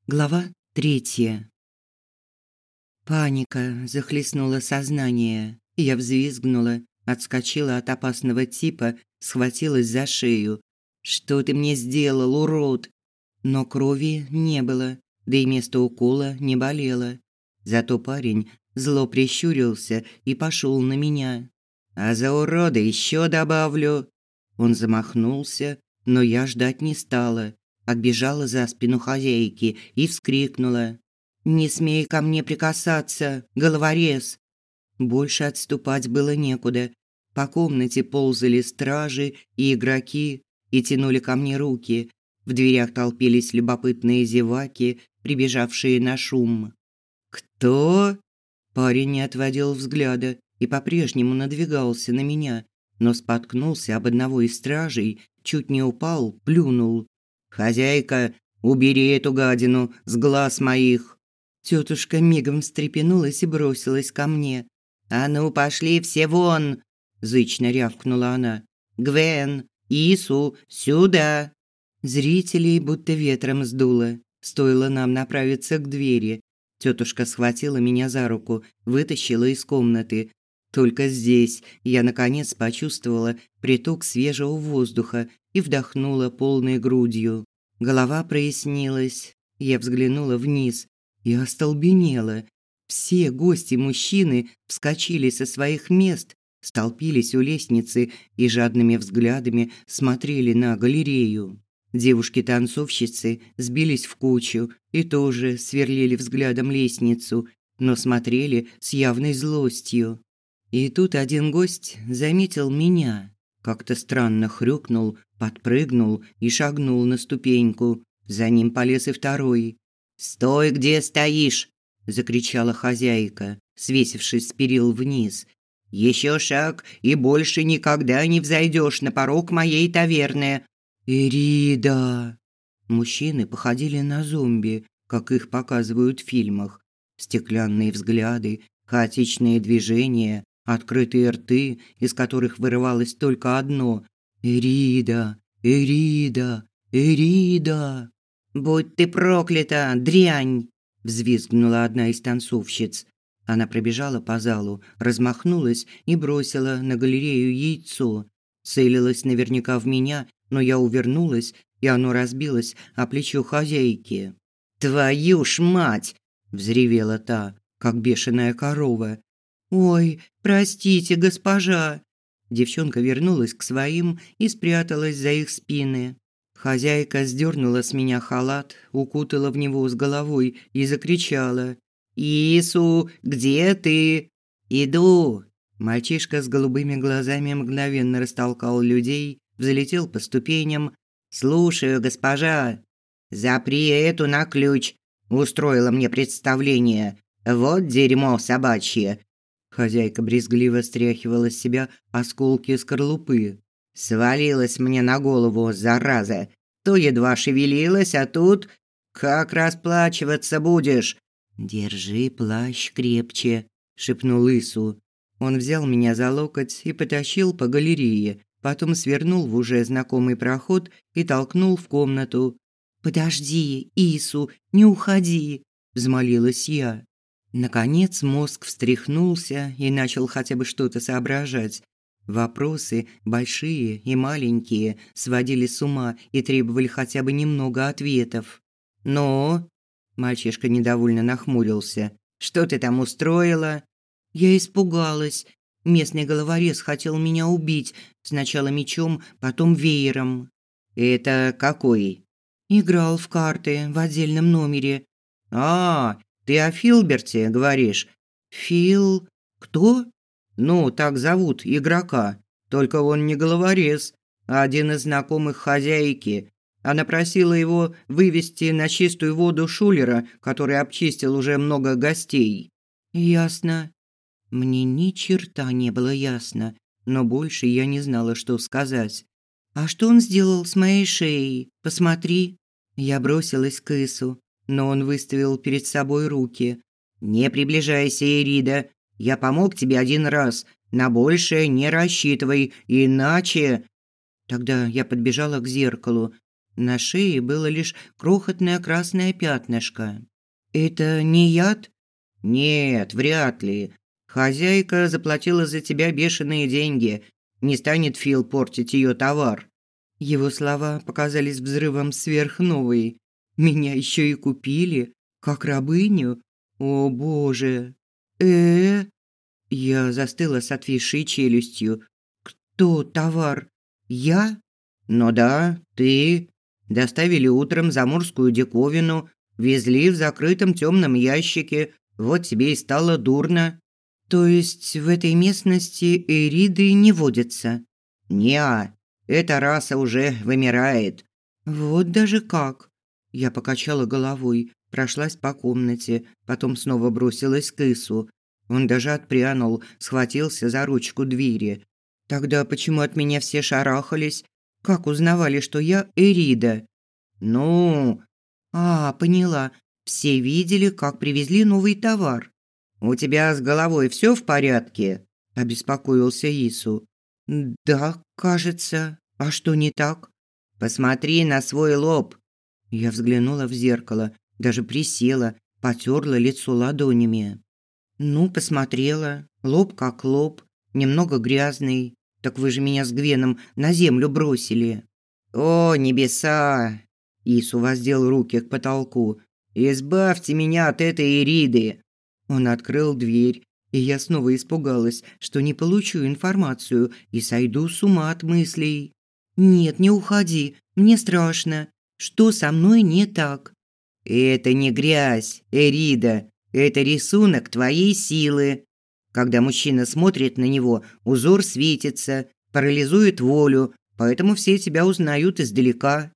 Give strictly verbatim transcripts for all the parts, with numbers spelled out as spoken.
Глава третья. Паника захлестнула сознание. Я взвизгнула, отскочила от опасного типа, схватилась за шею. «Что ты мне сделал, урод?» Но крови не было, да и место укола не болело. Зато парень зло прищурился и пошел на меня. «А за урода еще добавлю!» Он замахнулся, но я ждать не стала. Отбежала за спину хозяйки и вскрикнула: «Не смей ко мне прикасаться, головорез!» Больше отступать было некуда. По комнате ползали стражи и игроки и тянули ко мне руки. В дверях толпились любопытные зеваки, прибежавшие на шум. «Кто?» Парень не отводил взгляда и по-прежнему надвигался на меня, но споткнулся об одного из стражей, чуть не упал, плюнул. «Хозяйка, убери эту гадину с глаз моих!» Тетушка мигом встрепенулась и бросилась ко мне. «А ну, пошли все вон!» – зычно рявкнула она. «Гвен, Ису, сюда!» Зрителей будто ветром сдуло. Стоило нам направиться к двери. Тетушка схватила меня за руку, вытащила из комнаты. Только здесь я наконец почувствовала приток свежего воздуха и вдохнула полной грудью. Голова прояснилась. Я взглянула вниз и остолбенела. Все гости-мужчины вскочили со своих мест, столпились у лестницы и жадными взглядами смотрели на галерею. Девушки-танцовщицы сбились в кучу и тоже сверлили взглядом лестницу, но смотрели с явной злостью. И тут один гость заметил меня. Как-то странно хрюкнул, подпрыгнул и шагнул на ступеньку. За ним полез и второй. «Стой, где стоишь!» – закричала хозяйка, свесившись с перил вниз. «Еще шаг, и больше никогда не взойдешь на порог моей таверны!» «Ирида!» Мужчины походили на зомби, как их показывают в фильмах. Стеклянные взгляды, хаотичные движения, открытые рты, из которых вырывалось только одно: «Ирида! Ирида! Ирида!» «Будь ты проклята, дрянь!» – взвизгнула одна из танцовщиц. Она пробежала по залу, размахнулась и бросила на галерею яйцо. Целилась наверняка в меня, но я увернулась, и оно разбилось о плечо хозяйки. «Твою ж мать!» – взревела та, как бешеная корова. «Ой, простите, госпожа!» Девчонка вернулась к своим и спряталась за их спины. Хозяйка сдернула с меня халат, укутала в него с головой и закричала: «Ису, где ты?» «Иду!» Мальчишка с голубыми глазами мгновенно растолкал людей, взлетел по ступеням. «Слушаю, госпожа!» «Запри эту на ключ!» Устроила мне представление. «Вот дерьмо собачье!» Хозяйка брезгливо стряхивала с себя осколки скорлупы. «Свалилась мне на голову, зараза! То едва шевелилась, а тут... Как расплачиваться будешь?» «Держи плащ крепче», – шепнул Ису. Он взял меня за локоть и потащил по галерее, потом свернул в уже знакомый проход и толкнул в комнату. «Подожди, Ису, не уходи», – взмолилась я. Наконец мозг встряхнулся и начал хотя бы что-то соображать. Вопросы, большие и маленькие, сводили с ума и требовали хотя бы немного ответов. «Ну?» – мальчишка недовольно нахмурился. «Что ты там устроила?» Я испугалась. Местный головорез хотел меня убить, сначала мечом, потом веером. «Это какой?» «Играл в карты в отдельном номере». «А, ты о Филберте говоришь?» «Фил... кто?» «Ну, так зовут игрока. Только он не головорез, а один из знакомых хозяйки. Она просила его вывести на чистую воду шулера, который обчистил уже много гостей». «Ясно». Мне ни черта не было ясно, но больше я не знала, что сказать. «А что он сделал с моей шеей? Посмотри». Я бросилась к Ису, но он выставил перед собой руки. «Не приближайся, Ирида. Я помог тебе один раз. На большее не рассчитывай, иначе...» Тогда я подбежала к зеркалу. На шее было лишь крохотное красное пятнышко. «Это не яд?» «Нет, вряд ли. Хозяйка заплатила за тебя бешеные деньги. Не станет Фил портить ее товар». Его слова показались взрывом сверхновой. «Меня еще и купили? Как рабыню? О, боже! э Я застыла с отвисшей челюстью. «Кто товар? Я?» «Ну да, ты. Доставили утром заморскую диковину, везли в закрытом темном ящике. Вот тебе и стало дурно». «То есть в этой местности эриды не водятся?» «Не-а, эта раса уже вымирает». «Вот даже как!» Я покачала головой, прошлась по комнате, потом снова бросилась к Ису. Он даже отпрянул, схватился за ручку двери. «Тогда почему от меня все шарахались? Как узнавали, что я Эрида?» «Ну...» «А, поняла. Все видели, как привезли новый товар». «У тебя с головой все в порядке?» – обеспокоился Ису. «Да, кажется. А что не так?» «Посмотри на свой лоб». Я взглянула в зеркало, даже присела, потёрла лицо ладонями. «Ну, посмотрела. Лоб как лоб, немного грязный. Так вы же меня с Гвеном на землю бросили». «О, небеса!» Ису воздел руки к потолку. «Избавьте меня от этой Ириды!» Он открыл дверь, и я снова испугалась, что не получу информацию и сойду с ума от мыслей. «Нет, не уходи, мне страшно. Что со мной не так?» «Это не грязь, Эрида. Это рисунок твоей силы. Когда мужчина смотрит на него, узор светится, парализует волю, поэтому все тебя узнают издалека».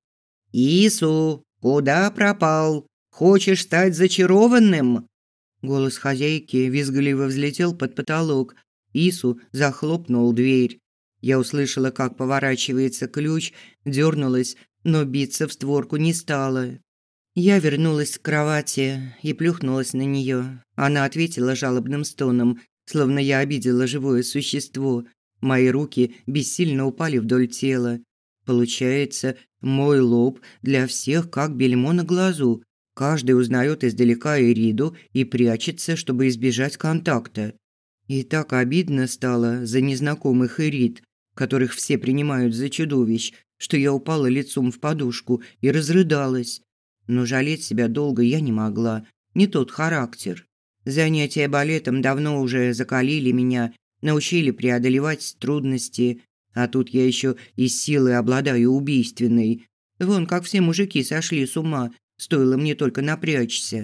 «Ису, куда пропал? Хочешь стать зачарованным?» Голос хозяйки визгливо взлетел под потолок. Ису захлопнул дверь. Я услышала, как поворачивается ключ, дернулась, но биться в створку не стала. Я вернулась к кровати и плюхнулась на нее. Она ответила жалобным стоном, словно я обидела живое существо. Мои руки бессильно упали вдоль тела. Получается, мой лоб для всех как бельмо на глазу. Каждый узнает издалека Эриду и прячется, чтобы избежать контакта. И так обидно стало за незнакомых Эрид, которых все принимают за чудовищ, что я упала лицом в подушку и разрыдалась. Но жалеть себя долго я не могла, не тот характер. Занятия балетом давно уже закалили меня, научили преодолевать трудности, а тут я еще и силой обладаю убийственной. Вон как все мужики сошли с ума, стоило мне только напрячься.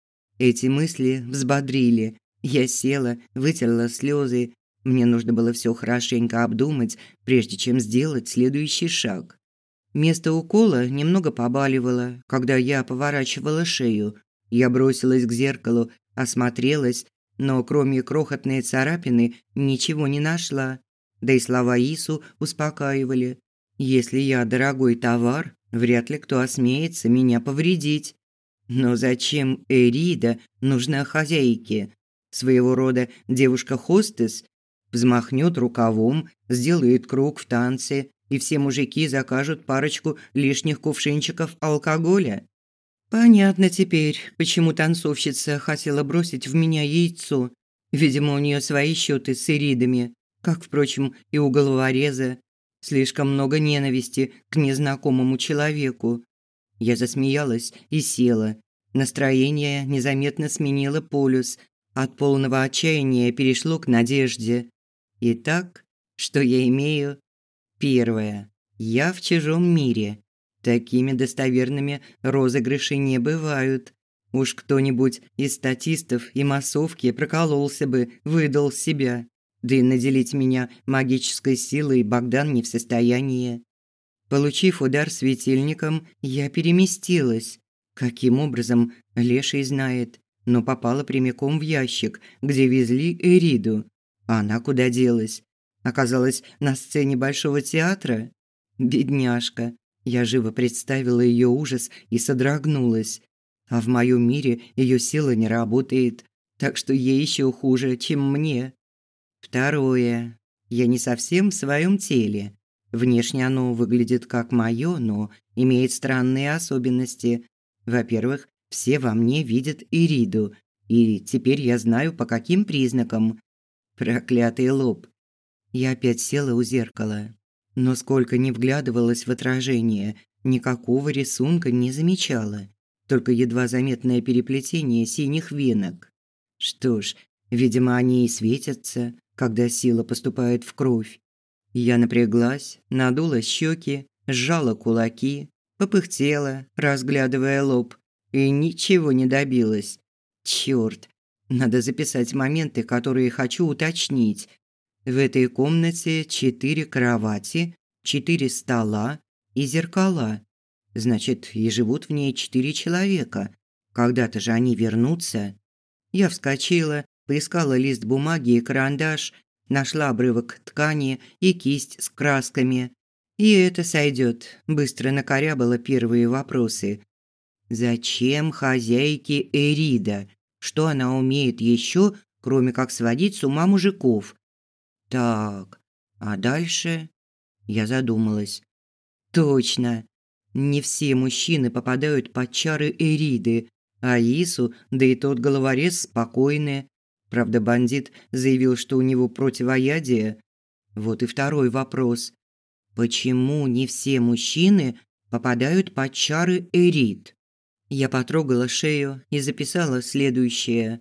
Эти мысли взбодрили. Я села, вытерла слезы. Мне нужно было все хорошенько обдумать, прежде чем сделать следующий шаг. Место укола немного побаливало, когда я поворачивала шею. Я бросилась к зеркалу, осмотрелась, но кроме крохотной царапины ничего не нашла. Да и слова Ису успокаивали. Если я дорогой товар, вряд ли кто осмеется меня повредить. Но зачем Эрида нужна хозяйке? Своего рода девушка-хостес? Взмахнет рукавом, сделает круг в танце, и все мужики закажут парочку лишних кувшинчиков алкоголя. Понятно теперь, почему танцовщица хотела бросить в меня яйцо. Видимо, у нее свои счеты с Эридами, как, впрочем, и у головореза. Слишком много ненависти к незнакомому человеку. Я засмеялась и села. Настроение незаметно сменило полюс. От полного отчаяния перешло к надежде. Итак, что я имею? Первое. Я в чужом мире. Такими достоверными розыгрыши не бывают. Уж кто-нибудь из статистов и массовки прокололся бы, выдал себя. Да и наделить меня магической силой Богдан не в состоянии. Получив удар светильником, я переместилась. Каким образом, леший знает, но попала прямиком в ящик, где везли Эриду. А она куда делась? Оказалась на сцене Большого театра? Бедняжка. Я живо представила ее ужас и содрогнулась. А в моем мире ее сила не работает, так что ей еще хуже, чем мне. Второе. Я не совсем в своем теле. Внешне оно выглядит как мое, но имеет странные особенности. Во-первых, все во мне видят Ириду, и теперь я знаю, по каким признакам. Проклятый лоб. Я опять села у зеркала, но сколько ни вглядывалась в отражение, никакого рисунка не замечала, только едва заметное переплетение синих венок. Что ж, видимо, они и светятся, когда сила поступает в кровь. Я напряглась, надула щеки, сжала кулаки, попыхтела, разглядывая лоб, и ничего не добилась. Чёрт, надо записать моменты, которые хочу уточнить. В этой комнате четыре кровати, четыре стола и зеркала. Значит, и живут в ней четыре человека. Когда-то же они вернутся. Я вскочила, поискала лист бумаги и карандаш, нашла обрывок ткани и кисть с красками. И это сойдет. Быстро накорябала первые вопросы. Зачем хозяйке Эрида? Что она умеет еще, кроме как сводить с ума мужиков? Так, а дальше? Я задумалась. Точно. Не все мужчины попадают под чары Эриды, а Ису, да и тот головорез спокойны. Правда, бандит заявил, что у него противоядие. Вот и второй вопрос. Почему не все мужчины попадают под чары Эрид? Я потрогала шею и записала следующее.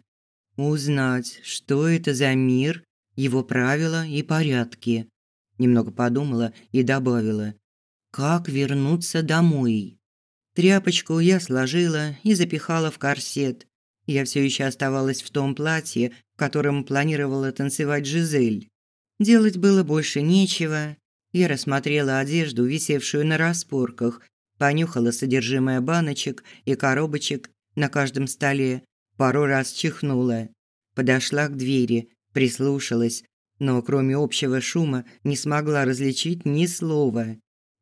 Узнать, что это за мир, его правила и порядки. Немного подумала и добавила: как вернуться домой? Тряпочку я сложила и запихала в корсет. Я все еще оставалась в том платье, в котором планировала танцевать Жизель. Делать было больше нечего. Я рассмотрела одежду, висевшую на распорках, понюхала содержимое баночек и коробочек на каждом столе, пару раз чихнула. Подошла к двери, прислушалась, но кроме общего шума не смогла различить ни слова.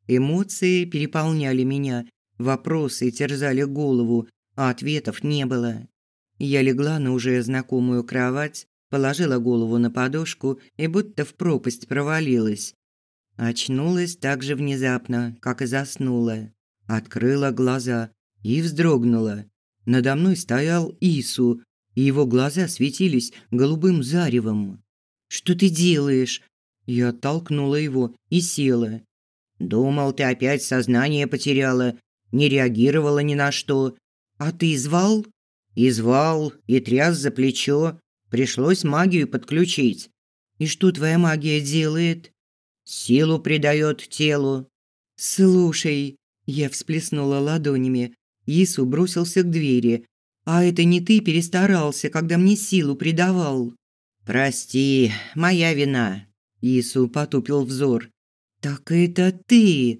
Эмоции переполняли меня, вопросы терзали голову, а ответов не было. Я легла на уже знакомую кровать, положила голову на подушку и будто в пропасть провалилась. Очнулась так же внезапно, как и заснула. Открыла глаза и вздрогнула. Надо мной стоял Ису, и его глаза светились голубым заревом. «Что ты делаешь?» Я оттолкнула его и села. «Думал, ты опять сознание потеряла, не реагировала ни на что. А ты звал?» «И звал, и тряс за плечо. Пришлось магию подключить». «И что твоя магия делает?» «Силу придает телу». «Слушай», я всплеснула ладонями. Ису бросился к двери. «А это не ты перестарался, когда мне силу придавал?» «Прости, моя вина». Ису потупил взор. «Так это ты!»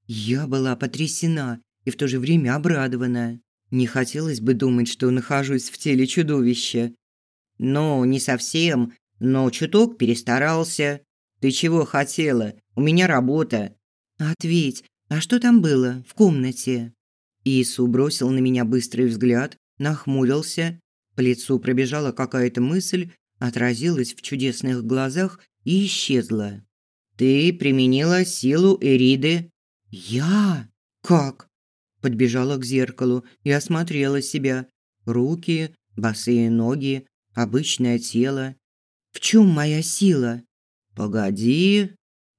Я была потрясена и в то же время обрадована. Не хотелось бы думать, что нахожусь в теле чудовища. «Ну, не совсем, но чуток перестарался. Ты чего хотела? У меня работа». «Ответь, а что там было в комнате?» Ису бросил на меня быстрый взгляд, нахмурился. По лицу пробежала какая-то мысль, отразилась в чудесных глазах и исчезла. «Ты применила силу Эриды». «Я? Как?» Подбежала к зеркалу и осмотрела себя. Руки, босые ноги, обычное тело. «В чем моя сила?» «Погоди».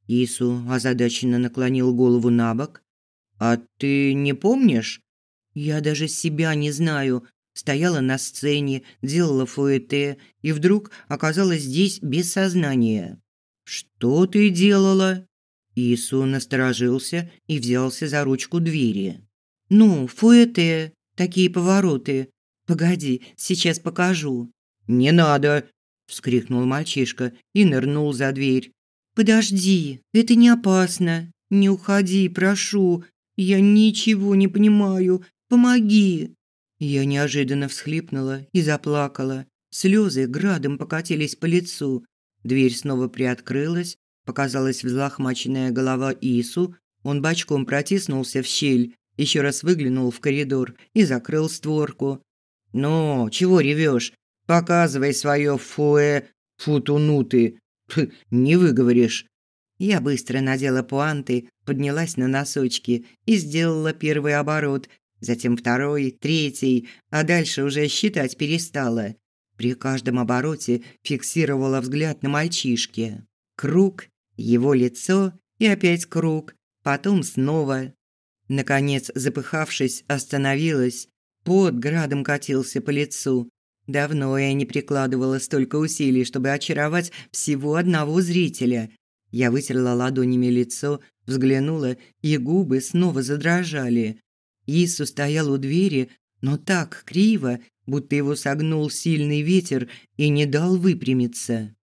Ису озадаченно наклонил голову набок. «А ты не помнишь?» «Я даже себя не знаю. Стояла на сцене, делала фуэте и вдруг оказалась здесь без сознания». «Что ты делала?» Ису насторожился и взялся за ручку двери. «Ну, фуэте, такие повороты. Погоди, сейчас покажу». «Не надо!» – вскрикнул мальчишка и нырнул за дверь. «Подожди, это не опасно. Не уходи, прошу. Я ничего не понимаю. Помоги!» Я неожиданно всхлипнула и заплакала. Слезы градом покатились по лицу. Дверь снова приоткрылась, показалась взлохмаченная голова Ису. Он бочком протиснулся в щель, еще раз выглянул в коридор и закрыл створку. «Ну, чего ревешь? Показывай свое фуэ... футуну ты. Не выговоришь». Я быстро надела пуанты, поднялась на носочки и сделала первый оборот, затем второй, третий, а дальше уже считать перестала. При каждом обороте фиксировала взгляд на мальчишке. Круг, его лицо и опять круг, потом снова. Наконец, запыхавшись, остановилась. Пот градом катился по лицу. Давно я не прикладывала столько усилий, чтобы очаровать всего одного зрителя. Я вытерла ладонями лицо, взглянула, и губы снова задрожали. Ису стоял у двери, но так криво, будто его согнул сильный ветер и не дал выпрямиться.